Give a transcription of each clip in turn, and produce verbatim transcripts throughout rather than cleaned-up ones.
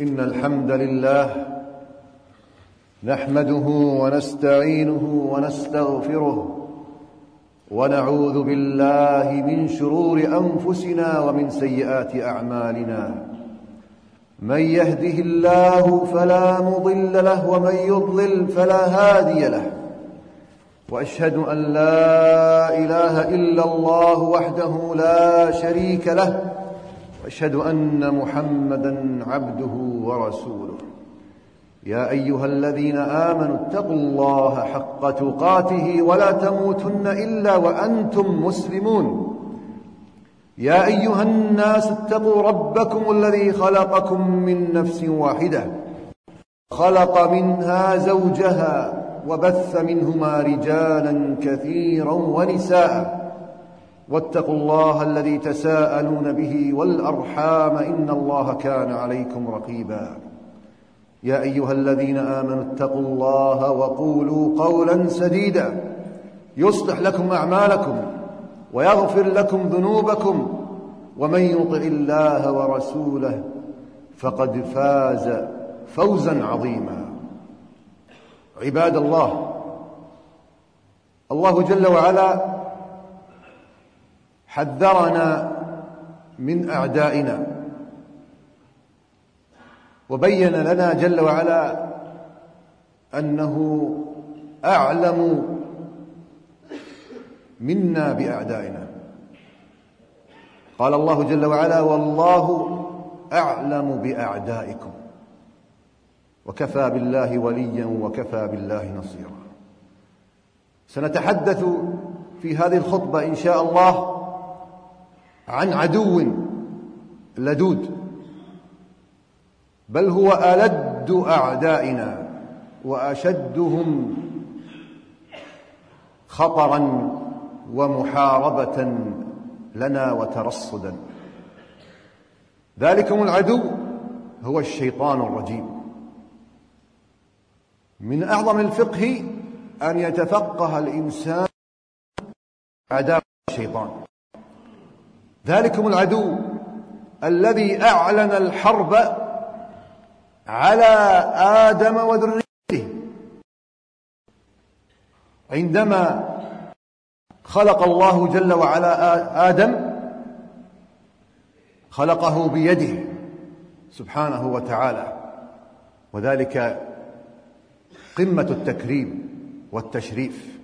إن الحمد لله نحمده ونستعينه ونستغفره ونعوذ بالله من شرور أنفسنا ومن سيئات أعمالنا. من يهده الله فلا مضل له ومن يضلل فلا هادي له، وأشهد أن لا إله إلا الله وحده لا شريك له، وأشهد أن محمدًا عبده ورسوله. يا أيها الذين آمنوا اتقوا الله حق تقاته ولا تموتن إلا وأنتم مسلمون. يا أيها الناس اتقوا ربكم الذي خلقكم من نفس واحدة، خلق منها زوجها وبث منهما رجالا كثيرا ونساء، واتقوا الله الذي تساءلون به والأرحام إن الله كان عليكم رقيبا. يا أيها الذين آمنوا اتقوا الله وقولوا قولا سديدا يصلح لكم أعمالكم ويغفر لكم ذنوبكم، ومن يطع الله ورسوله فقد فاز فوزا عظيما. عباد الله، الله جل وعلا حذرنا من أعدائنا، وبين لنا جل وعلا أنه أعلم منا بأعدائنا. قال الله جل وعلا: والله أعلم بأعدائكم وكفى بالله وليا وكفى بالله نصيرا. سنتحدث في هذه الخطبة إن شاء الله عن عدو لدود، بل هو ألد أعدائنا وأشدهم خطرا ومحاربة لنا وترصدا. ذلكم العدو هو الشيطان الرجيم. من أعظم الفقه أن يتفقه الإنسان عداوة الشيطان. ذلكم العدو الذي أعلن الحرب على آدم وذريته عندما خلق الله جل وعلا آدم، خلقه بيده سبحانه وتعالى، وذلك قمة التكريم والتشريف،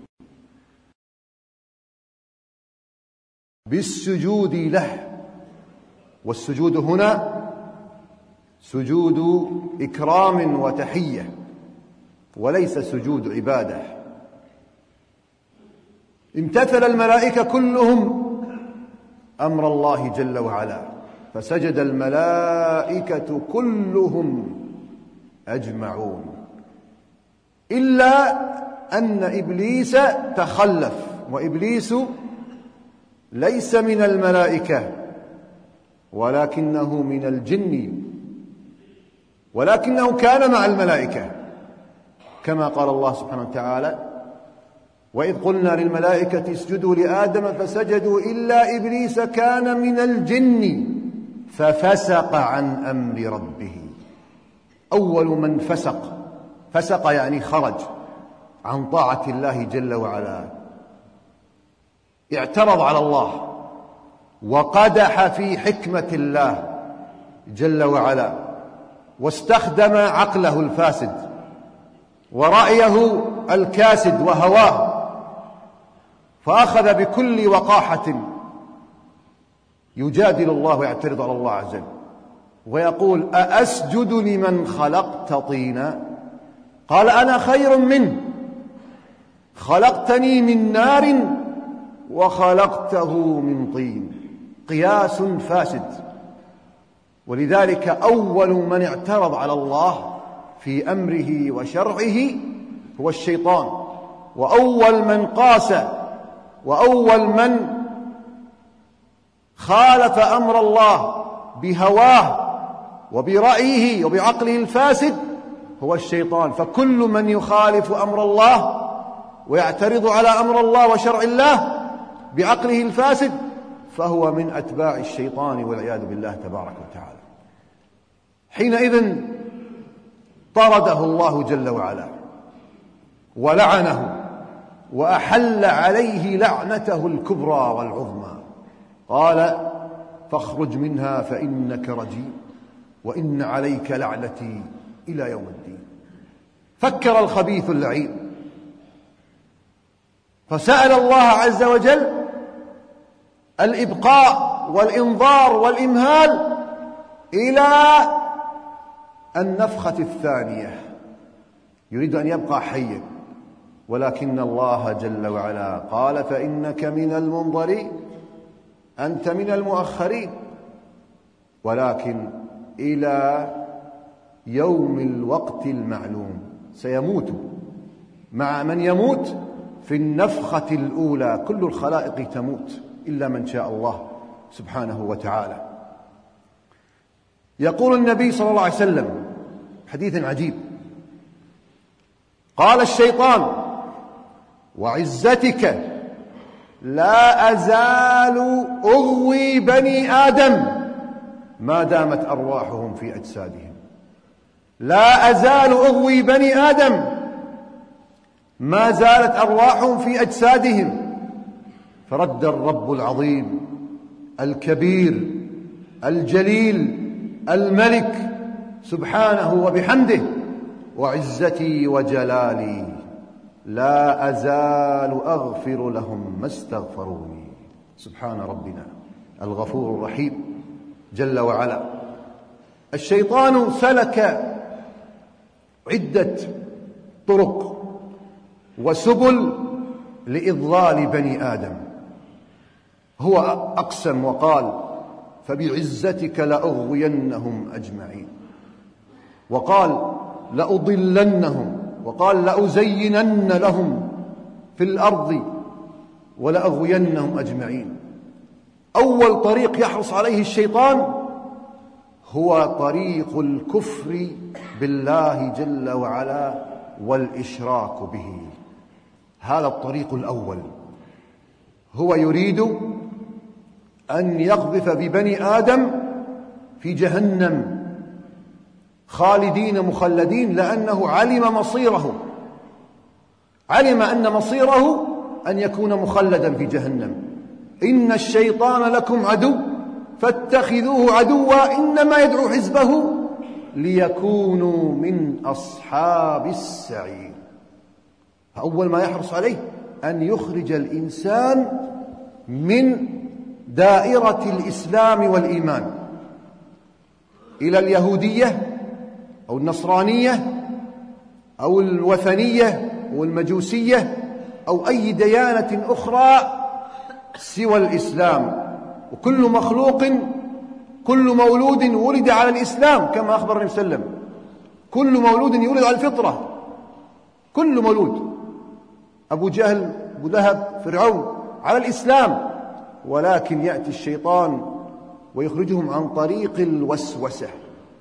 بالسجود له. والسجود هنا سجود إكرام وتحية، وليس سجود عبادة. امتثل الملائكة كلهم أمر الله جل وعلا، فسجد الملائكة كلهم أجمعون، إلا أن إبليس تخلف، وإبليس ليس من الملائكة ولكنه من الجن، ولكنه كان مع الملائكة، كما قال الله سبحانه وتعالى: وإذ قلنا للملائكة اسجدوا لآدم فسجدوا إلا إبليس كان من الجن ففسق عن أمر ربه. أول من فسق، فسق يعني خرج عن طاعة الله جل وعلا، اعترض على الله وقدح في حكمة الله جل وعلا، واستخدم عقله الفاسد ورأيه الكاسد وهواه، فأخذ بكل وقاحة يجادل الله ويعترض على الله عز وجل ويقول: أأسجد لمن خلقت طينا؟ قال: أنا خير منه، خلقتني من نار وخلقته من طين. قياس فاسد. ولذلك أول من اعترض على الله في أمره وشرعه هو الشيطان، وأول من قاس وأول من خالف أمر الله بهواه وبرأيه وبعقله الفاسد هو الشيطان. فكل من يخالف أمر الله ويعترض على أمر الله وشرع الله بعقله الفاسد فهو من أتباع الشيطان والعياذ بالله تبارك وتعالى. حينئذ طرده الله جل وعلا ولعنه وأحل عليه لعنته الكبرى والعظمى. قال: فاخرج منها فإنك رجيم وإن عليك لعنتي إلى يوم الدين. فكر الخبيث اللعين فسأل الله عز وجل الإبقاء والإنظار والإمهال إلى النفخة الثانية. يريد أن يبقى حيا، ولكن الله جل وعلا قال: فإنك من المنظرين، أنت من المؤخرين، ولكن إلى يوم الوقت المعلوم. سيموت مع من يموت في النفخة الأولى. كل الخلائق تموت إلا من شاء الله سبحانه وتعالى. يقول النبي صلى الله عليه وسلم حديث عجيب، قال الشيطان: وعزتك لا أزال أغوي بني آدم ما دامت أرواحهم في أجسادهم. لا أزال أغوي بني آدم ما زالت أرواحهم في أجسادهم. فرد الرب العظيم الكبير الجليل الملك سبحانه وبحمده: وعزتي وجلالي لا أزال أغفر لهم ما استغفروني. سبحان ربنا الغفور الرحيم جل وعلا. الشيطان سلك عدة طرق وسبل لإضلال بني آدم. هو أقسم وقال: فبعزتك لأغوينهم أجمعين، وقال: لأضلنهم، وقال: لأزينن لهم في الأرض ولأغوينهم أجمعين. أول طريق يحرص عليه الشيطان هو طريق الكفر بالله جل وعلا والإشراك به. هذا الطريق الأول. هو يريد أن يقذف ببني آدم في جهنم خالدين مخلدين، لأنه علم مصيره، علم أن مصيره أن يكون مخلدا في جهنم. إن الشيطان لكم عدو فاتخذوه عدوا إنما يدعو حزبه ليكونوا من أصحاب السعير. فأول ما يحرص عليه أن يخرج الإنسان من دائرة الإسلام والإيمان إلى اليهودية أو النصرانية أو الوثنية أو المجوسية أو أي ديانة أخرى سوى الإسلام. وكل مخلوق، كل مولود ولد على الإسلام كما أخبر النبي صلى الله عليه وسلم. كل مولود يولد على الفطرة، كل مولود. أبو جهل، أبو لهب، فرعون على الإسلام، ولكن يأتي الشيطان ويخرجهم عن طريق الوسوسة،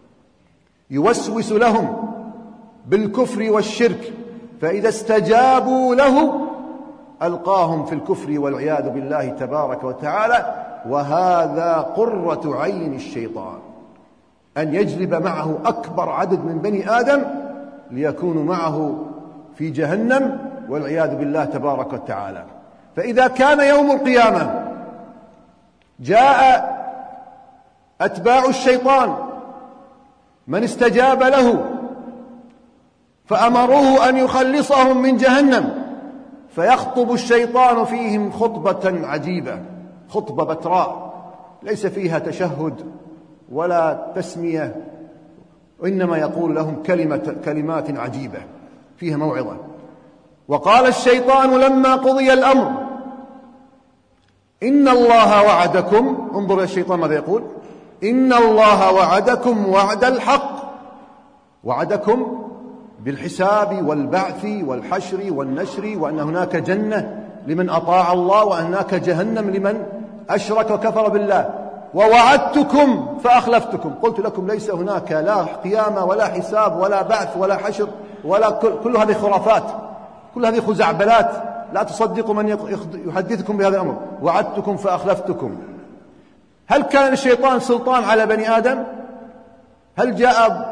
يوسوس لهم بالكفر والشرك، فإذا استجابوا له ألقاهم في الكفر والعياذ بالله تبارك وتعالى. وهذا قرة عين الشيطان، أن يجلب معه أكبر عدد من بني آدم ليكونوا معه في جهنم والعياذ بالله تبارك وتعالى. فإذا كان يوم القيامة جاء أتباع الشيطان من استجاب له فأمروه أن يخلصهم من جهنم، فيخطب الشيطان فيهم خطبة عجيبة، خطبة بتراء ليس فيها تشهد ولا تسمية، وإنما يقول لهم كلمة كلمات عجيبة فيها موعظة. وقال الشيطان لما قضي الأمر: إن الله وعدكم، انظر الشيطان ماذا يقول: إن الله وعدكم وعد الحق، وعدكم بالحساب والبعث والحشر والنشر، وأن هناك جنة لمن أطاع الله وهناك جهنم لمن أشرك وكفر بالله. ووعدتكم فأخلفتكم، قلت لكم ليس هناك لا قيامة ولا حساب ولا بعث ولا حشر ولا كل, كل هذه خرافات، كل هذه خزعبلات، لا تصدقوا من يحدثكم بهذا الأمر. وعدتكم فأخلفتكم. هل كان الشيطان سلطان على بني آدم؟ هل جاء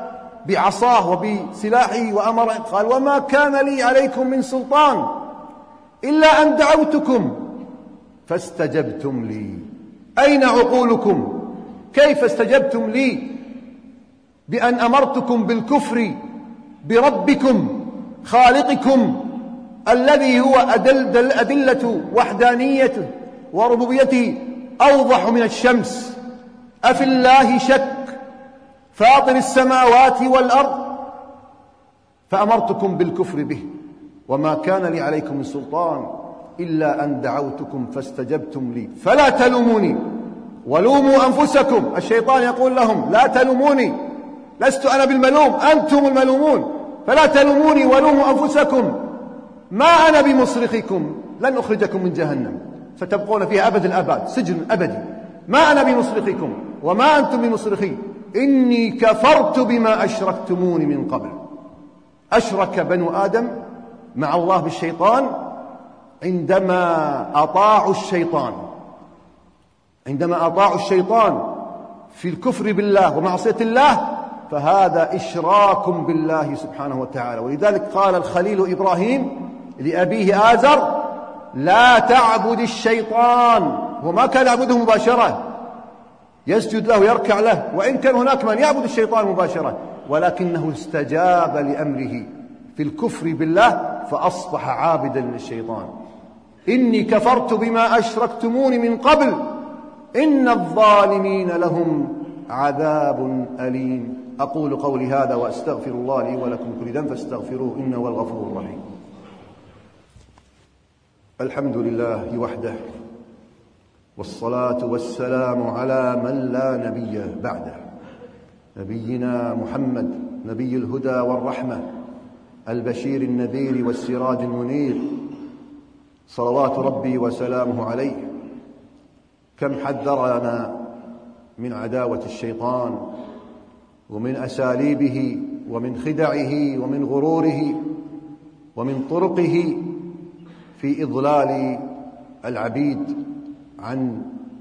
بعصاه وبسلاحه وأمر قال وما كان لي عليكم من سلطان إلا أن دعوتكم فاستجبتم لي. أين عقولكم؟ كيف استجبتم لي بأن أمرتكم بالكفر بربكم خالقكم الذي هو أدل أدلة وحدانيته وربوبيته أوضح من الشمس؟ أفي الله شك فاطر السماوات والأرض فأمرتكم بالكفر به وما كان لي عليكم من سلطان إلا أن دعوتكم فاستجبتم لي فلا تلوموني ولوموا أنفسكم. الشيطان يقول لهم لا تلوموني، لست أنا بالملوم، أنتم الملومون، فلا تلوموني ولوموا أنفسكم، ما أنا بمصرخكم، لن أخرجكم من جهنم فتبقون فيها أبد الآباد، سجن أبدي، ما أنا بمصرخكم وما أنتم بمصرخي، إني كفرت بما أشركتموني من قبل. أشرك بنو آدم مع الله بالشيطان عندما أطاعوا الشيطان، عندما أطاعوا الشيطان في الكفر بالله ومعصية الله، فهذا إشراك بالله سبحانه وتعالى. ولذلك قال الخليل إبراهيم لأبيه آزر لا تعبد الشيطان. هو ما كان يعبده مباشرة، يسجد له يركع له، وإن كان هناك من يعبد الشيطان مباشرة، ولكنه استجاب لأمره في الكفر بالله فأصبح عابدا للشيطان. إني كفرت بما أشركتموني من قبل إن الظالمين لهم عذاب أليم. أقول قولي هذا وأستغفر الله لي ولكم كل ذنب فاستغفروه إنه هو الغفور الرحيم. الحمد لله وحده، والصلاة والسلام على من لا نبي بعده، نبينا محمد نبي الهدى والرحمة، البشير النذير والسراج المنير، صلوات ربي وسلامه عليه. كم حذرنا من عداوة الشيطان ومن أساليبه ومن خدعه ومن غروره ومن طرقه في إضلال العبيد عن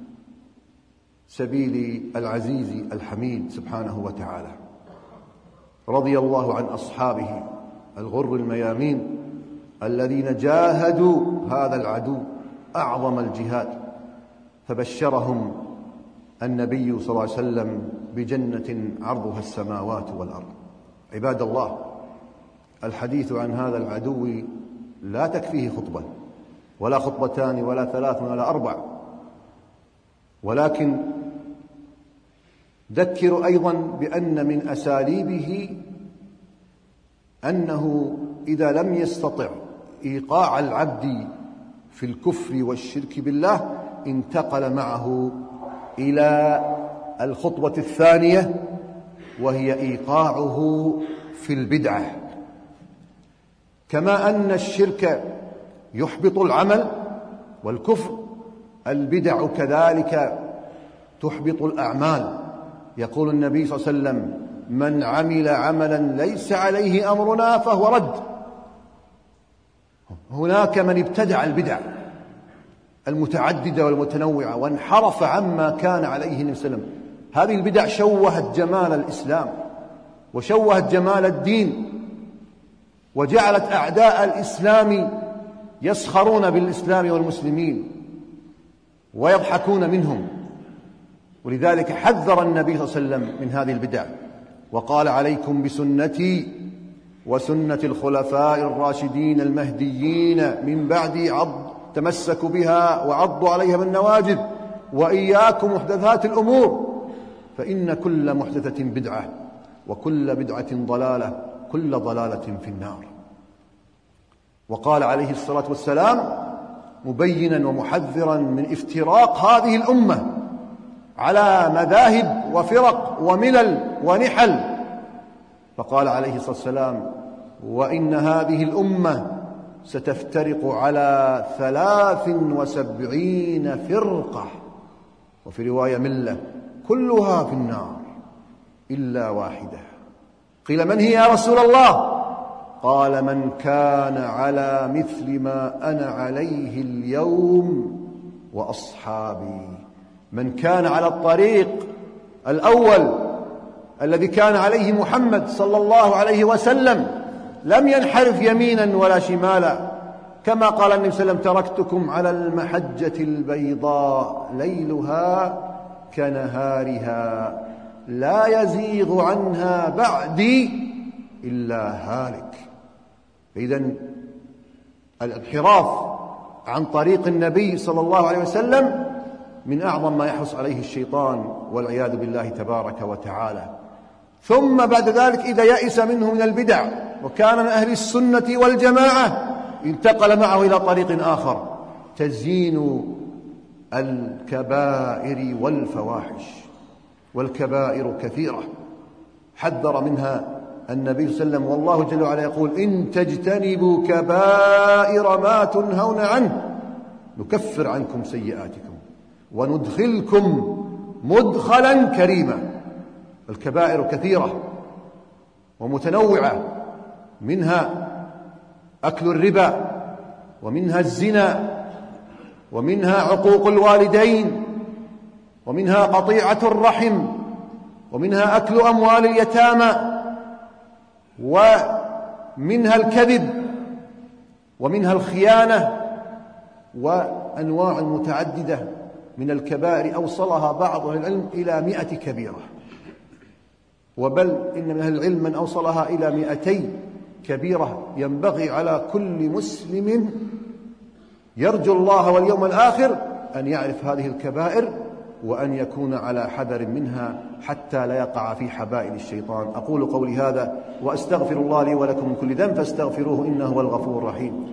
سبيل العزيز الحميد سبحانه وتعالى. رضي الله عن أصحابه الغر الميامين الذين جاهدوا هذا العدو أعظم الجهاد، فبشرهم النبي صلى الله عليه وسلم بجنة عرضها السماوات والأرض. عباد الله، الحديث عن هذا العدو لا تكفيه خطبة ولا خطبتان ولا ثلاث ولا أربع، ولكن ذكر أيضا بأن من أساليبه أنه إذا لم يستطع إيقاع العبد في الكفر والشرك بالله انتقل معه إلى الخطوة الثانية، وهي إيقاعه في البدعة. كما أن الشرك يحبط العمل والكفر، البدع كذلك تحبط الأعمال. يقول النبي صلى الله عليه وسلم من عمل عملا ليس عليه أمرنا فهو رد. هناك من ابتدع البدع المتعددة والمتنوعة وانحرف عما كان عليه النبي صلى الله عليه وسلم. هذه البدع شوهت جمال الإسلام وشوهت جمال الدين، وجعلت أعداء الإسلام يسخرون بالإسلام والمسلمين ويضحكون منهم. ولذلك حذر النبي صلى الله عليه وسلم من هذه البدع وقال عليكم بسنتي وسنة الخلفاء الراشدين المهديين من بعدي، عض تمسكوا بها وعضوا عليها بالنواجذ، وإياكم محدثات الأمور فإن كل محدثة بدعة وكل بدعة ضلالة كل ضلالة في النار. وقال عليه الصلاة والسلام مبينا ومحذرا من افتراق هذه الأمة على مذاهب وفرق وملل ونحل، فقال عليه الصلاة والسلام وإن هذه الأمة ستفترق على ثلاث وسبعين فرقة، وفي رواية ملة، كلها في النار إلا واحدة. قيل من هي يا رسول الله؟ قال من كان على مثل ما أنا عليه اليوم وأصحابي. من كان على الطريق الأول الذي كان عليه محمد صلى الله عليه وسلم لم ينحرف يمينا ولا شمالا، كما قال النبي صلى الله عليه وسلم: تركتكم على المحجة البيضاء ليلها كنهارها لا يزيغ عنها بعدي إلا هالك. إذن الانحراف عن طريق النبي صلى الله عليه وسلم من أعظم ما يحرص عليه الشيطان والعياذ بالله تبارك وتعالى. ثم بعد ذلك إذا يئس منه من البدع وكان من أهل السنة والجماعة انتقل معه إلى طريق آخر: تزيين الكبائر والفواحش. والكبائر كثيرة حذر منها النبي صلى الله عليه وسلم، والله جل وعلا يقول: إن تجتنبوا كبائر ما تنهون عنه نكفر عنكم سيئاتكم وندخلكم مدخلا كريما. الكبائر كثيرة ومتنوعة، منها أكل الربا، ومنها الزنا، ومنها عقوق الوالدين، ومنها قطيعة الرحم، ومنها أكل أموال اليتامى، ومنها الكذب، ومنها الخيانة، وأنواع متعددة من الكبائر أوصلها بعض أهل العلم إلى مئة كبيرة، وبل إن من أهل العلم من أوصلها إلى مئتي كبيرة. ينبغي على كل مسلم يرجو الله واليوم الآخر أن يعرف هذه الكبائر وأن يكون على حذر منها حتى لا يقع في حبائل الشيطان. أقول قولي هذا وأستغفر الله لي ولكم من كل ذنب فاستغفروه إنه هو الغفور الرحيم.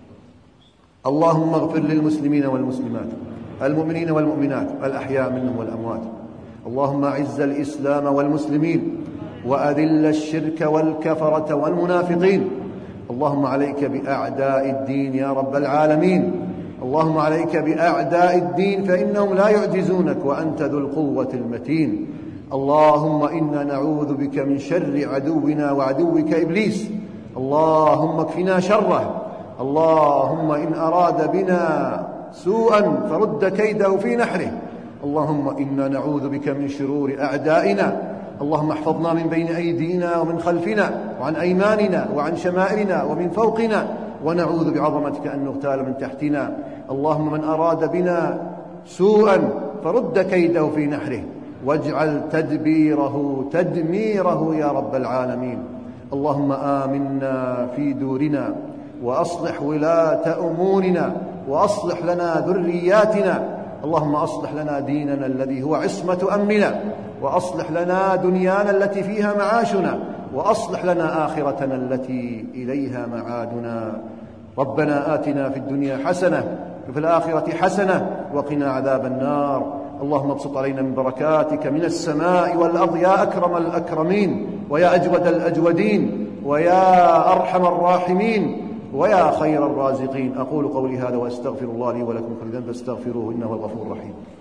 اللهم اغفر للمسلمين والمسلمات، المؤمنين والمؤمنات، الأحياء منهم والأموات. اللهم أعز الإسلام والمسلمين وأذل الشرك والكفرة والمنافقين. اللهم عليك بأعداء الدين يا رب العالمين. اللهم عليك بأعداء الدين فإنهم لا يعجزونك وأنت ذو القوة المتين. اللهم إنا نعوذ بك من شر عدونا وعدوك إبليس. اللهم اكفنا شره. اللهم إن أراد بنا سوءا فرد كيده في نحره. اللهم إنا نعوذ بك من شرور أعدائنا. اللهم احفظنا من بين أيدينا ومن خلفنا وعن أيماننا وعن شمائلنا ومن فوقنا، ونعوذ بعظمتك أن نغتال من تحتنا. اللهم من أراد بنا سوءا فرد كيده في نحره واجعل تدبيره تدميره يا رب العالمين. اللهم آمنا في دورنا وأصلح ولاة أمورنا وأصلح لنا ذرياتنا. اللهم أصلح لنا ديننا الذي هو عصمة أمننا، وأصلح لنا دنيانا التي فيها معاشنا، وأصلح لنا آخرتنا التي إليها معادنا. ربنا آتنا في الدنيا حسنة وفي الآخرة حسنة وقنا عذاب النار. اللهم ابسط علينا من بركاتك من السماء والأرض يا أكرم الأكرمين ويا أجود الأجودين ويا أرحم الراحمين ويا خير الرازقين. أقول قولي هذا وأستغفر الله لي ولكم كل ذنب فاستغفروه إنه الغفور الرحيم.